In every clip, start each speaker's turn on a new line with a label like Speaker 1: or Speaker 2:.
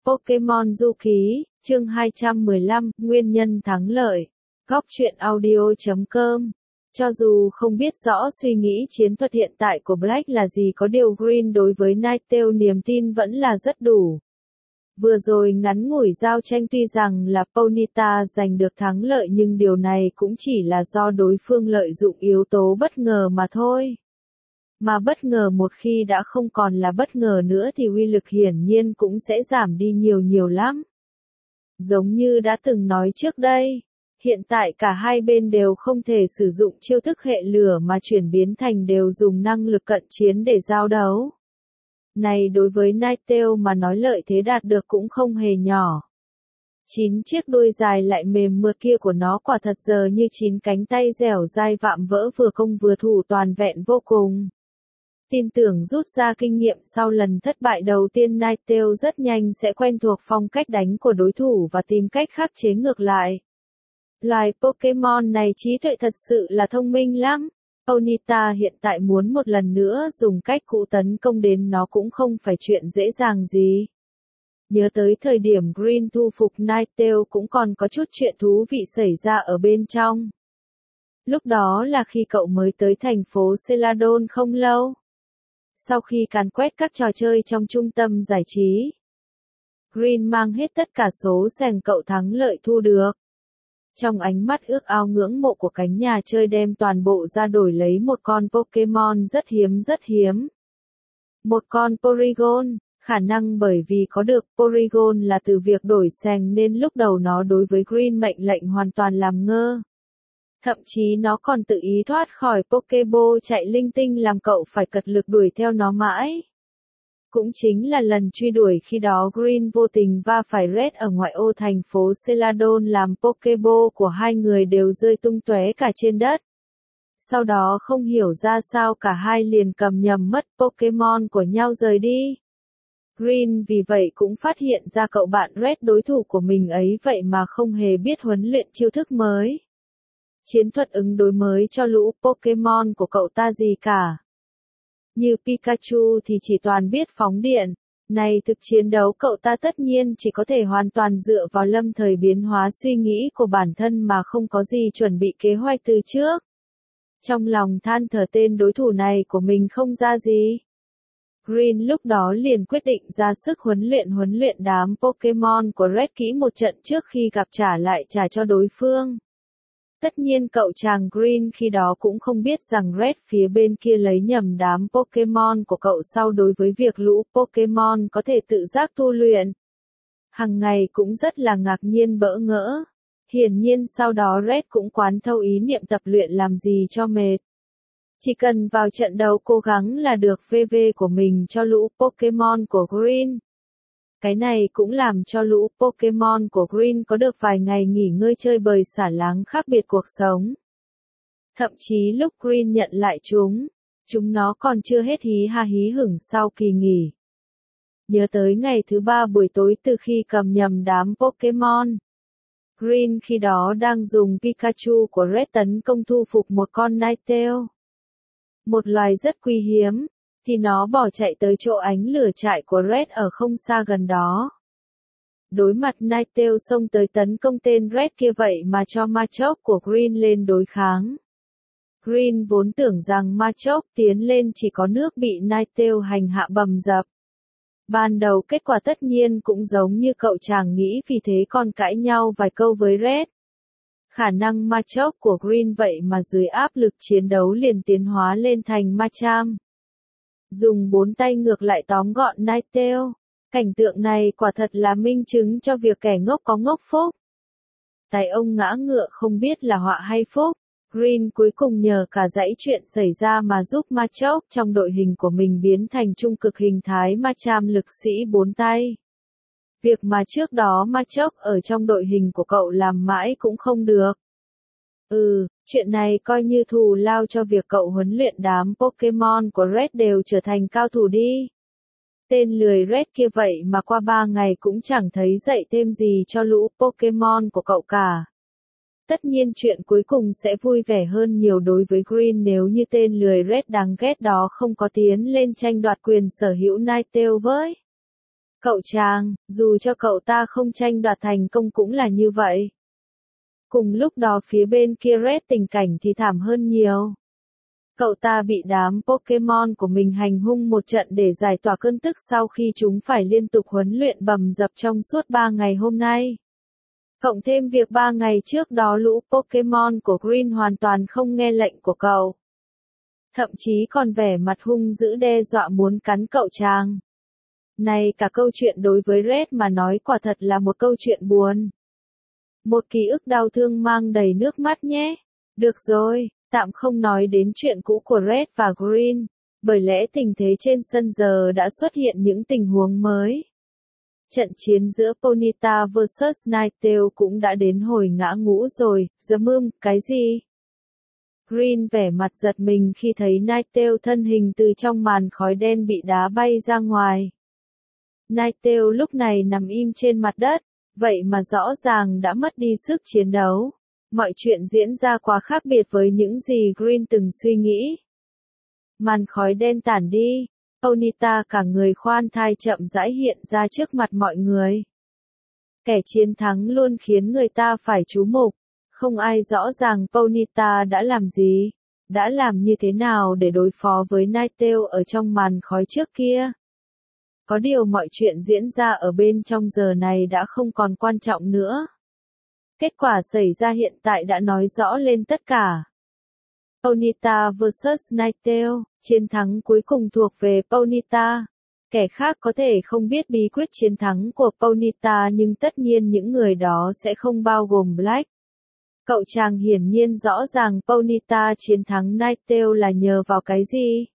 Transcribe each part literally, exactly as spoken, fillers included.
Speaker 1: Pokemon Du Ký, chương hai trăm mười lăm, Nguyên nhân thắng lợi. Góc truyện audio chấm com. Cho dù không biết rõ suy nghĩ chiến thuật hiện tại của Black là gì, có điều Green đối với Ninetale niềm tin vẫn là rất đủ. Vừa rồi ngắn ngủi giao tranh tuy rằng là Ponyta giành được thắng lợi, nhưng điều này cũng chỉ là do đối phương lợi dụng yếu tố bất ngờ mà thôi. Mà bất ngờ một khi đã không còn là bất ngờ nữa thì uy lực hiển nhiên cũng sẽ giảm đi nhiều nhiều lắm. Giống như đã từng nói trước đây, hiện tại cả hai bên đều không thể sử dụng chiêu thức hệ lửa mà chuyển biến thành đều dùng năng lực cận chiến để giao đấu. Này đối với Ninetale mà nói lợi thế đạt được cũng không hề nhỏ. Chín chiếc đuôi dài lại mềm mượt kia của nó quả thật giờ như chín cánh tay dẻo dai vạm vỡ, vừa công vừa thủ toàn vẹn vô cùng. Tin tưởng rút ra kinh nghiệm sau lần thất bại đầu tiên, Ninetale rất nhanh sẽ quen thuộc phong cách đánh của đối thủ và tìm cách khắc chế ngược lại. Loài Pokemon này trí tuệ thật sự là thông minh lắm. Ponyta hiện tại muốn một lần nữa dùng cách cũ tấn công đến nó cũng không phải chuyện dễ dàng gì. Nhớ tới thời điểm Green thu phục Ninetale cũng còn có chút chuyện thú vị xảy ra ở bên trong. Lúc đó là khi cậu mới tới thành phố Celadon không lâu. Sau khi càn quét các trò chơi trong trung tâm giải trí, Green mang hết tất cả số sành cậu thắng lợi thu được. Trong ánh mắt ước ao ngưỡng mộ của cánh nhà chơi đem toàn bộ ra đổi lấy một con Pokemon rất hiếm rất hiếm. Một con Porygon, khả năng bởi vì có được Porygon là từ việc đổi sành nên lúc đầu nó đối với Green mệnh lệnh hoàn toàn làm ngơ. Thậm chí nó còn tự ý thoát khỏi Pokeball chạy linh tinh làm cậu phải cật lực đuổi theo nó mãi. Cũng chính là lần truy đuổi khi đó Green vô tình va phải Red ở ngoại ô thành phố Celadon làm Pokeball của hai người đều rơi tung tóe cả trên đất. Sau đó không hiểu ra sao cả hai liền cầm nhầm mất Pokemon của nhau rời đi. Green vì vậy cũng phát hiện ra cậu bạn Red đối thủ của mình ấy vậy mà không hề biết huấn luyện chiêu thức mới. Chiến thuật ứng đối mới cho lũ Pokemon của cậu ta gì cả. Như Pikachu thì chỉ toàn biết phóng điện. Này thực chiến đấu cậu ta tất nhiên chỉ có thể hoàn toàn dựa vào lâm thời biến hóa suy nghĩ của bản thân mà không có gì chuẩn bị kế hoạch từ trước. Trong lòng than thở tên đối thủ này của mình không ra gì. Green lúc đó liền quyết định ra sức huấn luyện huấn luyện đám Pokemon của Red kỹ một trận trước khi gặp trả lại trả cho đối phương. Tất nhiên cậu chàng Green khi đó cũng không biết rằng Red phía bên kia lấy nhầm đám Pokemon của cậu sau đối với việc lũ Pokemon có thể tự giác tu luyện. Hằng ngày cũng rất là ngạc nhiên bỡ ngỡ. Hiển nhiên sau đó Red cũng quán thâu ý niệm tập luyện làm gì cho mệt. Chỉ cần vào trận đấu cố gắng là được vê vê của mình cho lũ Pokemon của Green. Cái này cũng làm cho lũ Pokemon của Green có được vài ngày nghỉ ngơi chơi bời xả láng khác biệt cuộc sống. Thậm chí lúc Green nhận lại chúng, chúng nó còn chưa hết hí ha hí hửng sau kỳ nghỉ. Nhớ tới ngày thứ ba buổi tối từ khi cầm nhầm đám Pokemon. Green khi đó đang dùng Pikachu của Red tấn công thu phục một con Ninetale. Một loài rất quý hiếm. Thì nó bỏ chạy tới chỗ ánh lửa trại của Red ở không xa gần đó. Đối mặt Ninetale xông tới tấn công tên Red kia vậy mà cho Machoke của Green lên đối kháng. Green vốn tưởng rằng Machoke tiến lên chỉ có nước bị Ninetale hành hạ bầm dập. Ban đầu kết quả tất nhiên cũng giống như cậu chàng nghĩ, vì thế còn cãi nhau vài câu với Red. Khả năng Machoke của Green vậy mà dưới áp lực chiến đấu liền tiến hóa lên thành Machamp. Dùng bốn tay ngược lại tóm gọn Ninetale. Cảnh tượng này quả thật là minh chứng cho việc kẻ ngốc có ngốc phúc. Tài ông ngã ngựa không biết là họa hay phúc. Green cuối cùng nhờ cả dãy chuyện xảy ra mà giúp Machoke trong đội hình của mình biến thành trung cực hình thái Machamp lực sĩ bốn tay. Việc mà trước đó Machoke ở trong đội hình của cậu làm mãi cũng không được. Ừ, chuyện này coi như thù lao cho việc cậu huấn luyện đám Pokemon của Red đều trở thành cao thủ đi. Tên lười Red kia vậy mà qua ba ngày cũng chẳng thấy dạy thêm gì cho lũ Pokemon của cậu cả. Tất nhiên chuyện cuối cùng sẽ vui vẻ hơn nhiều đối với Green nếu như tên lười Red đáng ghét đó không có tiến lên tranh đoạt quyền sở hữu Ninetale với Cậu chàng, dù cho cậu ta không tranh đoạt thành công cũng là như vậy. Cùng lúc đó phía bên kia Red tình cảnh thì thảm hơn nhiều. Cậu ta bị đám Pokemon của mình hành hung một trận để giải tỏa cơn tức sau khi chúng phải liên tục huấn luyện bầm dập trong suốt ba ngày hôm nay. Cộng thêm việc ba ngày trước đó lũ Pokemon của Green hoàn toàn không nghe lệnh của cậu. Thậm chí còn vẻ mặt hung dữ đe dọa muốn cắn cậu chàng. Này cả câu chuyện đối với Red mà nói quả thật là một câu chuyện buồn. Một ký ức đau thương mang đầy nước mắt nhé. Được rồi, tạm không nói đến chuyện cũ của Red và Green, bởi lẽ tình thế trên sân giờ đã xuất hiện những tình huống mới. Trận chiến giữa Ponyta versus Ninetale cũng đã đến hồi ngã ngũ rồi, The Moon, cái gì? Green vẻ mặt giật mình khi thấy Ninetale thân hình từ trong màn khói đen bị đá bay ra ngoài. Ninetale lúc này nằm im trên mặt đất, vậy mà rõ ràng đã mất đi sức chiến đấu. Mọi chuyện diễn ra quá khác biệt với những gì Green từng suy nghĩ. Màn khói đen tản đi, Ponyta cả người khoan thai chậm rãi hiện ra trước mặt mọi người. Kẻ chiến thắng luôn khiến người ta phải chú mục. Không ai rõ ràng Ponyta đã làm gì, đã làm như thế nào để đối phó với Ninetale ở trong màn khói trước kia. Có điều mọi chuyện diễn ra ở bên trong giờ này đã không còn quan trọng nữa. Kết quả xảy ra hiện tại đã nói rõ lên tất cả. Ponyta versus Ninetale, chiến thắng cuối cùng thuộc về Ponyta. Kẻ khác có thể không biết bí quyết chiến thắng của Ponyta nhưng tất nhiên những người đó sẽ không bao gồm Black. Cậu chàng hiển nhiên rõ ràng Ponyta chiến thắng Ninetale là nhờ vào cái gì?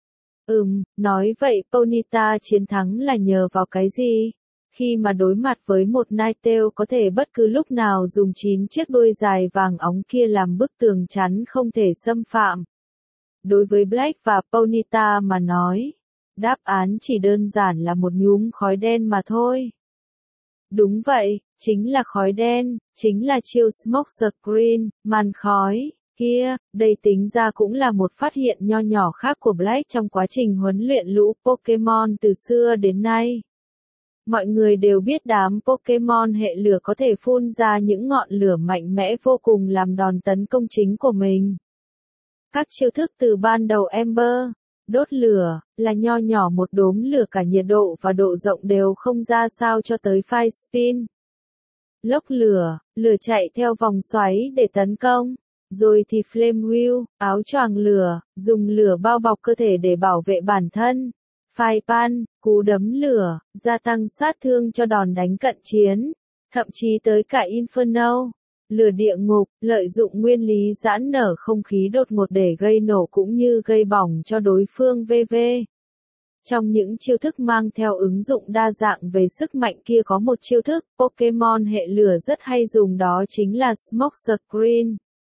Speaker 1: Ừm, nói vậy Ponyta chiến thắng là nhờ vào cái gì? Khi mà đối mặt với một Ninetale có thể bất cứ lúc nào dùng chín chiếc đuôi dài vàng óng kia làm bức tường chắn không thể xâm phạm. Đối với Black và Ponyta mà nói, đáp án chỉ đơn giản là một nhúm khói đen mà thôi. Đúng vậy, chính là khói đen, chính là chiêu Smoke Screen, màn khói. Kia, đây tính ra cũng là một phát hiện nho nhỏ khác của Black trong quá trình huấn luyện lũ Pokemon từ xưa đến nay. Mọi người đều biết đám Pokemon hệ lửa có thể phun ra những ngọn lửa mạnh mẽ vô cùng làm đòn tấn công chính của mình. Các chiêu thức từ ban đầu Ember, đốt lửa, là nho nhỏ một đốm lửa cả nhiệt độ và độ rộng đều không ra sao cho tới Fire Spin. Lốc lửa, lửa chạy theo vòng xoáy để tấn công. Rồi thì Flame Wheel, áo choàng lửa, dùng lửa bao bọc cơ thể để bảo vệ bản thân. Fire Pan, cú đấm lửa, gia tăng sát thương cho đòn đánh cận chiến. Thậm chí tới cả Inferno, lửa địa ngục, lợi dụng nguyên lý giãn nở không khí đột ngột để gây nổ cũng như gây bỏng cho đối phương vân vân. Trong những chiêu thức mang theo ứng dụng đa dạng về sức mạnh kia có một chiêu thức Pokemon hệ lửa rất hay dùng, đó chính là Smoke Screen.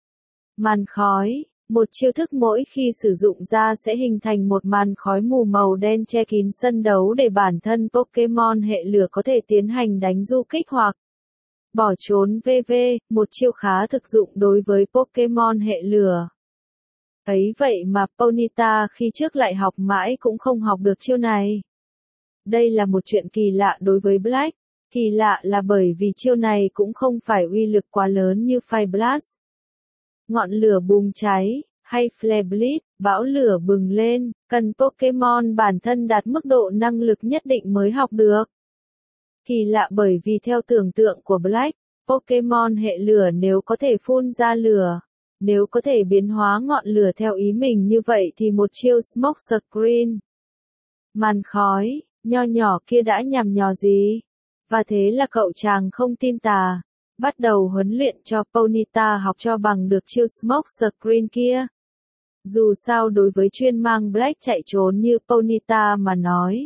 Speaker 1: Màn khói, một chiêu thức mỗi khi sử dụng ra sẽ hình thành một màn khói mù màu đen che kín sân đấu để bản thân Pokemon hệ lửa có thể tiến hành đánh du kích hoặc bỏ trốn vân vân, một chiêu khá thực dụng đối với Pokemon hệ lửa. Ấy vậy mà Ponyta khi trước lại học mãi cũng không học được chiêu này. Đây là một chuyện kỳ lạ đối với Black, kỳ lạ là bởi vì chiêu này cũng không phải uy lực quá lớn như Fire Blast. Ngọn lửa bùng cháy, hay Flare Blitz, bão lửa bừng lên, cần Pokemon bản thân đạt mức độ năng lực nhất định mới học được. Kỳ lạ bởi vì theo tưởng tượng của Black, Pokemon hệ lửa nếu có thể phun ra lửa, nếu có thể biến hóa ngọn lửa theo ý mình như vậy thì một chiêu Smoke Screen, màn khói, nho nhỏ kia đã nhằm nhò gì? Và thế là cậu chàng không tin tà, bắt đầu huấn luyện cho Ponyta học cho bằng được chiêu Smoke Screen kia. Dù sao đối với chuyên mang Black chạy trốn như Ponyta mà nói,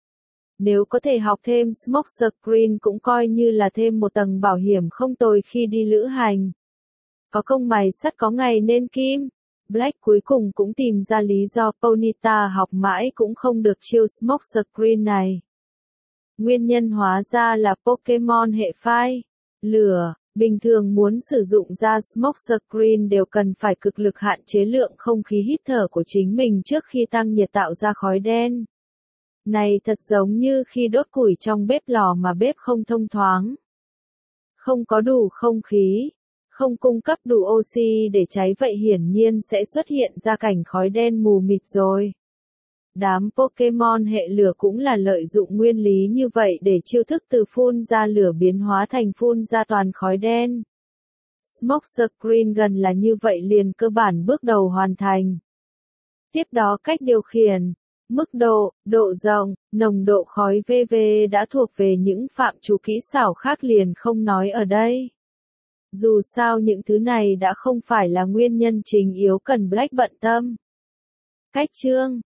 Speaker 1: nếu có thể học thêm Smoke Screen cũng coi như là thêm một tầng bảo hiểm không tồi khi đi lữ hành. Có công mài sắt có ngày nên kim. Black cuối cùng cũng tìm ra lý do Ponyta học mãi cũng không được chiêu Smoke Screen này. Nguyên nhân hóa ra là Pokemon hệ Fire, lửa, bình thường muốn sử dụng ra Smoke Screen đều cần phải cực lực hạn chế lượng không khí hít thở của chính mình trước khi tăng nhiệt tạo ra khói đen. Này thật giống như khi đốt củi trong bếp lò mà bếp không thông thoáng. Không có đủ không khí, không cung cấp đủ oxy để cháy vậy hiển nhiên sẽ xuất hiện ra cảnh khói đen mù mịt rồi. Đám Pokemon hệ lửa cũng là lợi dụng nguyên lý như vậy để chiêu thức từ phun ra lửa biến hóa thành phun ra toàn khói đen. Smoke Screen gần là như vậy liền cơ bản bước đầu hoàn thành. Tiếp đó cách điều khiển, mức độ, độ rộng, nồng độ khói vân vân đã thuộc về những phạm trù kỹ xảo khác liền không nói ở đây. Dù sao những thứ này đã không phải là nguyên nhân chính yếu cần Black bận tâm. Cách chương